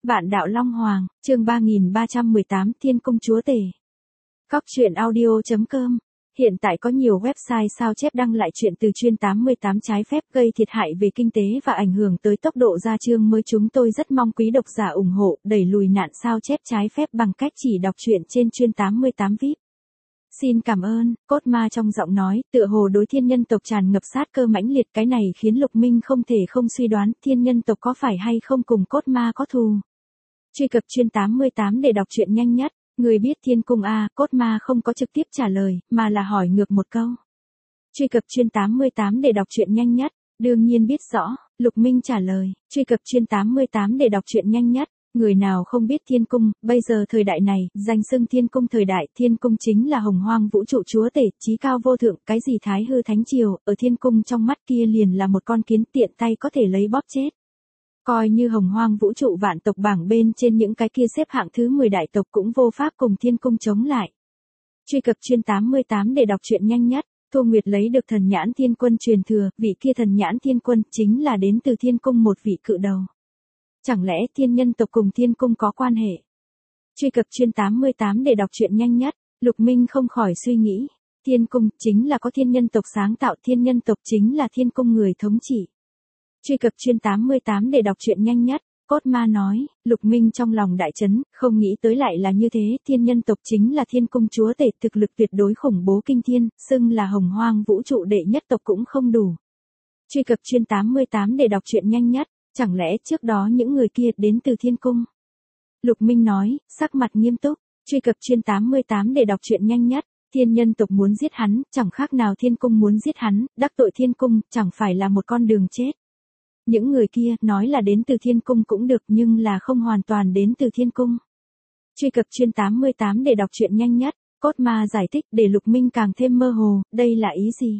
Vạn đạo Long Hoàng, chương 3318 Thiên Cung Chúa Tể. Cóc truyện audio.com. Hiện tại có nhiều website sao chép đăng lại chuyện từ chuyên 88 trái phép gây thiệt hại về kinh tế và ảnh hưởng tới tốc độ ra chương mới. Chúng tôi rất mong quý độc giả ủng hộ, đẩy lùi nạn sao chép trái phép bằng cách chỉ đọc truyện trên chuyên 88 VIP. Xin cảm ơn. Cốt ma trong giọng nói, tựa hồ đối thiên nhân tộc tràn ngập sát cơ mãnh liệt. Cái này khiến Lục Minh không thể không suy đoán thiên nhân tộc có phải hay không cùng cốt ma có thù. Truy cập chuyên 88 để đọc truyện nhanh nhất. Người biết thiên cung a? Cốt ma không có trực tiếp trả lời, mà là hỏi ngược một câu. Truy cập chuyên 88 để đọc truyện nhanh nhất. Đương nhiên biết rõ. Lục Minh trả lời. Truy cập chuyên 88 để đọc truyện nhanh nhất. Người nào không biết thiên cung, bây giờ thời đại này, danh xưng thiên cung thời đại, thiên cung chính là hồng hoang vũ trụ chúa tể, chí cao vô thượng, cái gì thái hư thánh triều, ở thiên cung trong mắt kia liền là một con kiến tiện tay có thể lấy bóp chết. Coi như hồng hoang vũ trụ vạn tộc bảng bên trên những cái kia xếp hạng thứ 10 đại tộc cũng vô pháp cùng thiên cung chống lại. Truy cập chuyên 88 để đọc truyện nhanh nhất. Thu Nguyệt lấy được thần nhãn thiên quân truyền thừa, vị kia thần nhãn thiên quân chính là đến từ thiên cung một vị cự đầu. Chẳng lẽ thiên nhân tộc cùng thiên cung có quan hệ? Truy cập chuyên 88 để đọc truyện nhanh nhất. Lục Minh không khỏi suy nghĩ. Thiên cung chính là có thiên nhân tộc sáng tạo, thiên nhân tộc chính là thiên cung người thống trị. Truy cập chuyên 88 để đọc truyện nhanh nhất. Cốt ma nói. Lục Minh trong lòng đại chấn, không nghĩ tới lại là như thế. Thiên nhân tộc chính là thiên cung chúa tể, thực lực tuyệt đối khủng bố kinh thiên, xưng là hồng hoang vũ trụ đệ nhất tộc cũng không đủ. Truy cập chuyên 88 để đọc truyện nhanh nhất. Chẳng lẽ trước đó những người kia đến từ thiên cung? Lục Minh nói, sắc mặt nghiêm túc. Truy cập chuyên 88 để đọc truyện nhanh nhất. Thiên nhân tộc muốn giết hắn, chẳng khác nào thiên cung muốn giết hắn, đắc tội thiên cung, chẳng phải là một con đường chết. Những người kia, nói là đến từ thiên cung cũng được nhưng là không hoàn toàn đến từ thiên cung. Truy cập chuyên 88 để đọc truyện nhanh nhất. Cốt ma giải thích để Lục Minh càng thêm mơ hồ, đây là ý gì?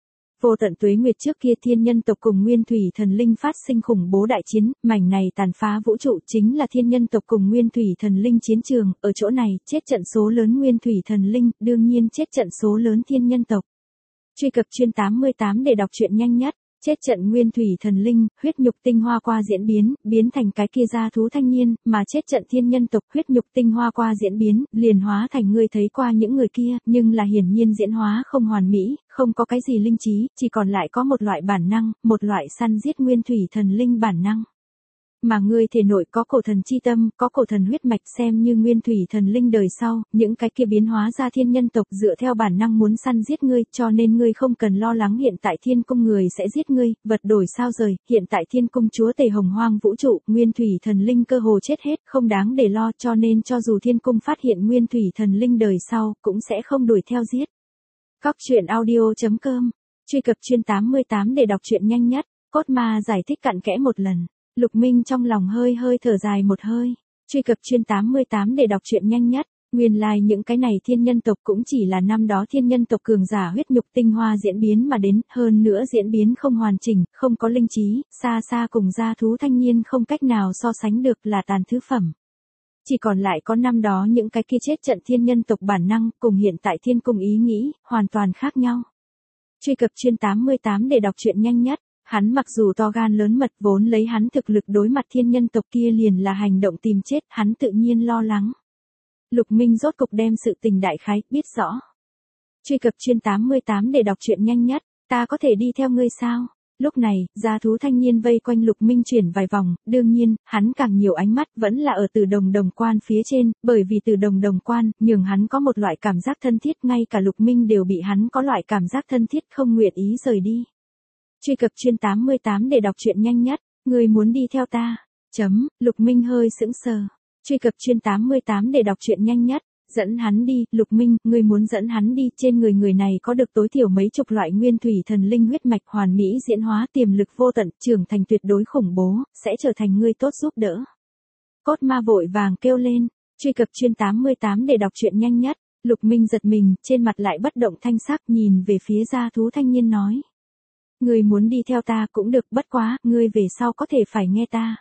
Vô tận tuế nguyệt trước kia thiên nhân tộc cùng nguyên thủy thần linh phát sinh khủng bố đại chiến, mảnh này tàn phá vũ trụ chính là thiên nhân tộc cùng nguyên thủy thần linh chiến trường, ở chỗ này, chết trận số lớn nguyên thủy thần linh, đương nhiên chết trận số lớn thiên nhân tộc. Truy cập chuyên 88 để đọc truyện nhanh nhất. Chết trận nguyên thủy thần linh, huyết nhục tinh hoa qua diễn biến, biến thành cái kia gia thú thanh niên, mà chết trận thiên nhân tộc, huyết nhục tinh hoa qua diễn biến, liền hóa thành ngươi thấy qua những người kia, nhưng là hiển nhiên diễn hóa không hoàn mỹ, không có cái gì linh trí, chỉ còn lại có một loại bản năng, một loại săn giết nguyên thủy thần linh bản năng. Mà ngươi thể nội có cổ thần chi tâm, có cổ thần huyết mạch, xem như nguyên thủy thần linh đời sau, những cái kia biến hóa ra thiên nhân tộc dựa theo bản năng muốn săn giết ngươi, cho nên ngươi không cần lo lắng hiện tại thiên cung người sẽ giết ngươi, vật đổi sao rời, hiện tại thiên cung chúa tể hồng hoang vũ trụ, nguyên thủy thần linh cơ hồ chết hết, không đáng để lo, cho nên cho dù thiên cung phát hiện nguyên thủy thần linh đời sau, cũng sẽ không đuổi theo giết. Cóc truyện audio.com. Truy cập chuyên 88 để đọc truyện nhanh nhất. Cốt ma giải thích cặn kẽ một lần. Lục Minh trong lòng hơi thở dài một hơi. Truy cập chuyên 88 để đọc truyện nhanh nhất. Nguyên lai những cái này thiên nhân tộc cũng chỉ là năm đó thiên nhân tộc cường giả huyết nhục tinh hoa diễn biến mà đến, hơn nữa diễn biến không hoàn chỉnh, không có linh trí, xa cùng gia thú thanh niên không cách nào so sánh được, là tàn thứ phẩm. Chỉ còn lại có năm đó những cái kia chết trận thiên nhân tộc bản năng, cùng hiện tại thiên cung ý nghĩ, hoàn toàn khác nhau. Truy cập chuyên 88 để đọc truyện nhanh nhất. Hắn mặc dù to gan lớn mật, vốn lấy hắn thực lực đối mặt thiên nhân tộc kia liền là hành động tìm chết, hắn tự nhiên lo lắng. Lục Minh rốt cục đem sự tình đại khái biết rõ. Truy cập chuyên 88 để đọc truyện nhanh nhất. Ta có thể đi theo ngươi sao? Lúc này, gia thú thanh niên vây quanh Lục Minh chuyển vài vòng, đương nhiên, hắn càng nhiều ánh mắt vẫn là ở Từ Đồng quan phía trên, bởi vì Từ Đồng quan, nhường hắn có một loại cảm giác thân thiết, ngay cả Lục Minh đều bị hắn có loại cảm giác thân thiết không nguyện ý rời đi. Truy cập chuyên 88 để đọc truyện nhanh nhất. Người muốn đi theo ta. Lục Minh hơi sững sờ. Truy cập chuyên 88 để đọc truyện nhanh nhất. Dẫn hắn đi, Lục Minh, ngươi muốn dẫn hắn đi, trên người này có được tối thiểu mấy chục loại nguyên thủy thần linh huyết mạch hoàn mỹ diễn hóa tiềm lực vô tận, trưởng thành tuyệt đối khủng bố, sẽ trở thành ngươi tốt giúp đỡ. Cốt ma vội vàng kêu lên. Truy cập chuyên 88 để đọc truyện nhanh nhất. Lục Minh giật mình, trên mặt lại bất động thanh sắc, nhìn về phía gia thú thanh niên nói. Ngươi muốn đi theo ta cũng được, bất quá, ngươi về sau có thể phải nghe ta.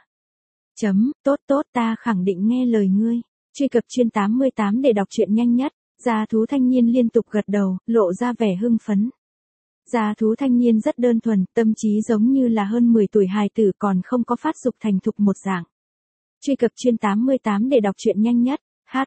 Tốt, ta khẳng định nghe lời ngươi. Truy cập chuyên 88 để đọc truyện nhanh nhất. Gia thú thanh niên liên tục gật đầu, lộ ra vẻ hưng phấn. Gia thú thanh niên rất đơn thuần, tâm trí giống như là hơn 10 tuổi hài tử còn không có phát dục thành thục một dạng. Truy cập chuyên 88 để đọc truyện nhanh nhất.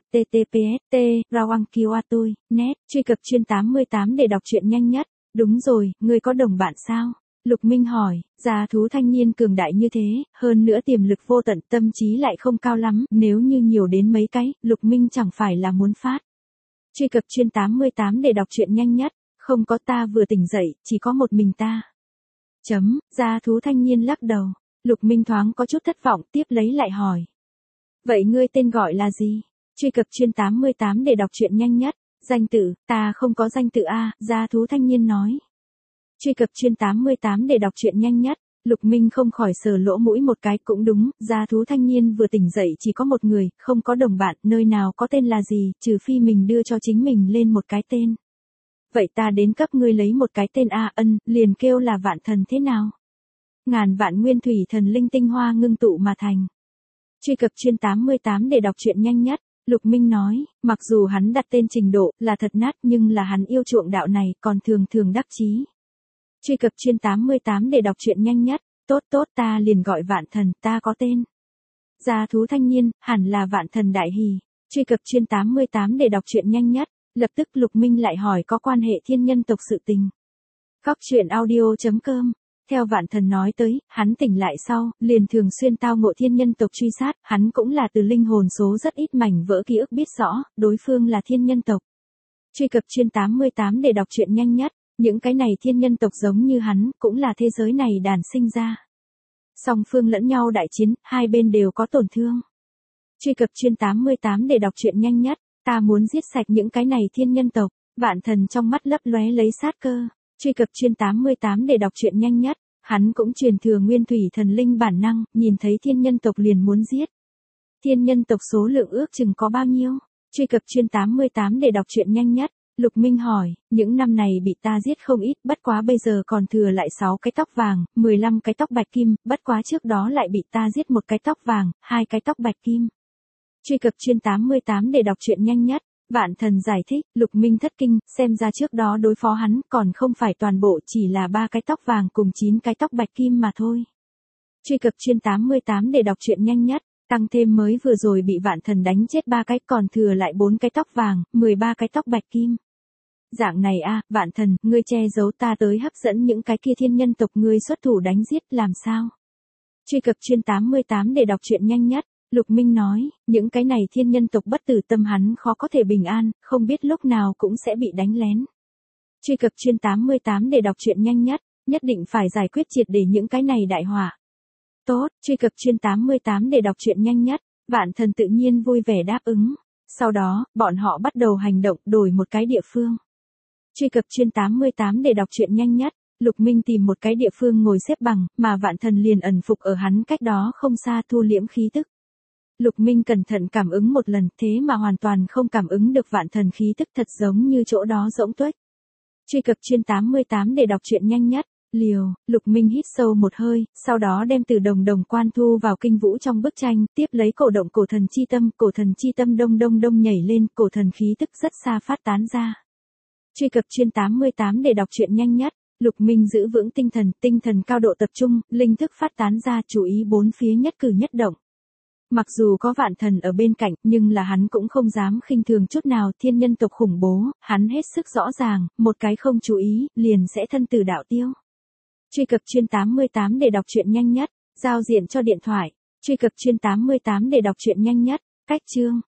https://rawangkiwatui.net. Truy cập chuyên 88 để đọc truyện nhanh nhất. Đúng rồi, ngươi có đồng bạn sao? Lục Minh hỏi, gia thú thanh niên cường đại như thế, hơn nữa tiềm lực vô tận, tâm trí lại không cao lắm, nếu như nhiều đến mấy cái, Lục Minh chẳng phải là muốn phát. Truy cập chuyên 88 để đọc truyện nhanh nhất. Không có, ta vừa tỉnh dậy, chỉ có một mình ta. Gia thú thanh niên lắc đầu. Lục Minh thoáng có chút thất vọng, tiếp lấy lại hỏi. Vậy ngươi tên gọi là gì? Truy cập chuyên 88 để đọc truyện nhanh nhất. Danh tự, ta không có danh tự a, gia thú thanh niên nói. Truy cập chuyên 88 để đọc truyện nhanh nhất. Lục Minh không khỏi sờ lỗ mũi một cái, cũng đúng, gia thú thanh niên vừa tỉnh dậy chỉ có một người, không có đồng bạn, nơi nào có tên là gì, trừ phi mình đưa cho chính mình lên một cái tên. Vậy ta đến cấp ngươi lấy một cái tên a, liền kêu là Vạn Thần thế nào? Ngàn vạn nguyên thủy thần linh tinh hoa ngưng tụ mà thành. Truy cập chuyên 88 để đọc truyện nhanh nhất. Lục Minh nói, mặc dù hắn đặt tên trình độ là thật nát nhưng là hắn yêu chuộng đạo này còn thường thường đắc chí. Truy cập chuyên 88 để đọc truyện nhanh nhất. Tốt, ta liền gọi Vạn Thần, ta có tên. Gia thú thanh niên, hẳn là Vạn Thần đại hỉ. Truy cập chuyên 88 để đọc truyện nhanh nhất. Lập tức Lục Minh lại hỏi có quan hệ thiên nhân tộc sự tình. Góc.audio.com. Theo Vạn Thần nói tới, hắn tỉnh lại sau, liền thường xuyên tao ngộ thiên nhân tộc truy sát, hắn cũng là từ linh hồn số rất ít mảnh vỡ ký ức biết rõ, đối phương là thiên nhân tộc. Truy cập chuyên 88 để đọc truyện nhanh nhất. Những cái này thiên nhân tộc giống như hắn, cũng là thế giới này đàn sinh ra. Song phương lẫn nhau đại chiến, hai bên đều có tổn thương. Truy cập chuyên 88 để đọc truyện nhanh nhất. Ta muốn giết sạch những cái này thiên nhân tộc. Vạn Thần trong mắt lấp lóe lấy sát cơ. Truy cập chuyên 88 để đọc truyện nhanh nhất. Hắn cũng truyền thừa nguyên thủy thần linh bản năng, nhìn thấy thiên nhân tộc liền muốn giết. Thiên nhân tộc số lượng ước chừng có bao nhiêu? Truy cập chuyên 88 để đọc truyện nhanh nhất. Lục Minh hỏi, những năm này bị ta giết không ít, bất quá bây giờ còn thừa lại 6 cái tóc vàng, 15 cái tóc bạch kim, bất quá trước đó lại bị ta giết một cái tóc vàng, 2 cái tóc bạch kim. Truy cập chuyên 88 để đọc truyện nhanh nhất. Vạn Thần giải thích, Lục Minh thất kinh, xem ra trước đó đối phó hắn còn không phải toàn bộ, chỉ là 3 cái tóc vàng cùng 9 cái tóc bạch kim mà thôi. Truy cập chuyên 88 để đọc truyện nhanh nhất. Tăng thêm mới vừa rồi bị Vạn Thần đánh chết 3 cái, còn thừa lại 4 cái tóc vàng, 13 cái tóc bạch kim. Dạng này a, Vạn Thần, ngươi che giấu ta tới hấp dẫn những cái kia thiên nhân tộc, ngươi xuất thủ đánh giết, làm sao? Truy cập chuyên 88 để đọc truyện nhanh nhất. Lục Minh nói, những cái này thiên nhân tộc bất tử tâm hắn khó có thể bình an, không biết lúc nào cũng sẽ bị đánh lén. Truy cập chuyên 88 để đọc truyện nhanh nhất. Nhất định phải giải quyết triệt để những cái này đại họa. Tốt, truy cập chuyên 88 để đọc truyện nhanh nhất. Vạn Thần tự nhiên vui vẻ đáp ứng. Sau đó, bọn họ bắt đầu hành động, đổi một cái địa phương. Truy cập chuyên 88 để đọc truyện nhanh nhất. Lục Minh tìm một cái địa phương ngồi xếp bằng, mà Vạn Thần liền ẩn phục ở hắn cách đó không xa, thu liễm khí tức. Lục Minh cẩn thận cảm ứng một lần, thế mà hoàn toàn không cảm ứng được Vạn Thần khí tức, thật giống như chỗ đó rỗng tuếch. Truy cập chuyên 88 để đọc truyện nhanh nhất. Lục Minh hít sâu một hơi, sau đó đem từ đồng quan thu vào kinh vũ trong bức tranh, tiếp lấy cổ động cổ thần chi tâm đông đông nhảy lên, cổ thần khí tức rất xa phát tán ra. Truy cập chuyên 88 để đọc truyện nhanh nhất. Lục Minh giữ vững tinh thần cao độ tập trung, linh thức phát tán ra, chú ý bốn phía nhất cử nhất động. Mặc dù có Vạn Thần ở bên cạnh, nhưng là hắn cũng không dám khinh thường chút nào, thiên nhân tộc khủng bố, hắn hết sức rõ ràng, một cái không chú ý, liền sẽ thân tử đạo tiêu. Truy cập chuyên 88 để đọc truyện nhanh nhất. Giao diện cho điện thoại. Truy cập chuyên 88 để đọc truyện nhanh nhất. Cách chương.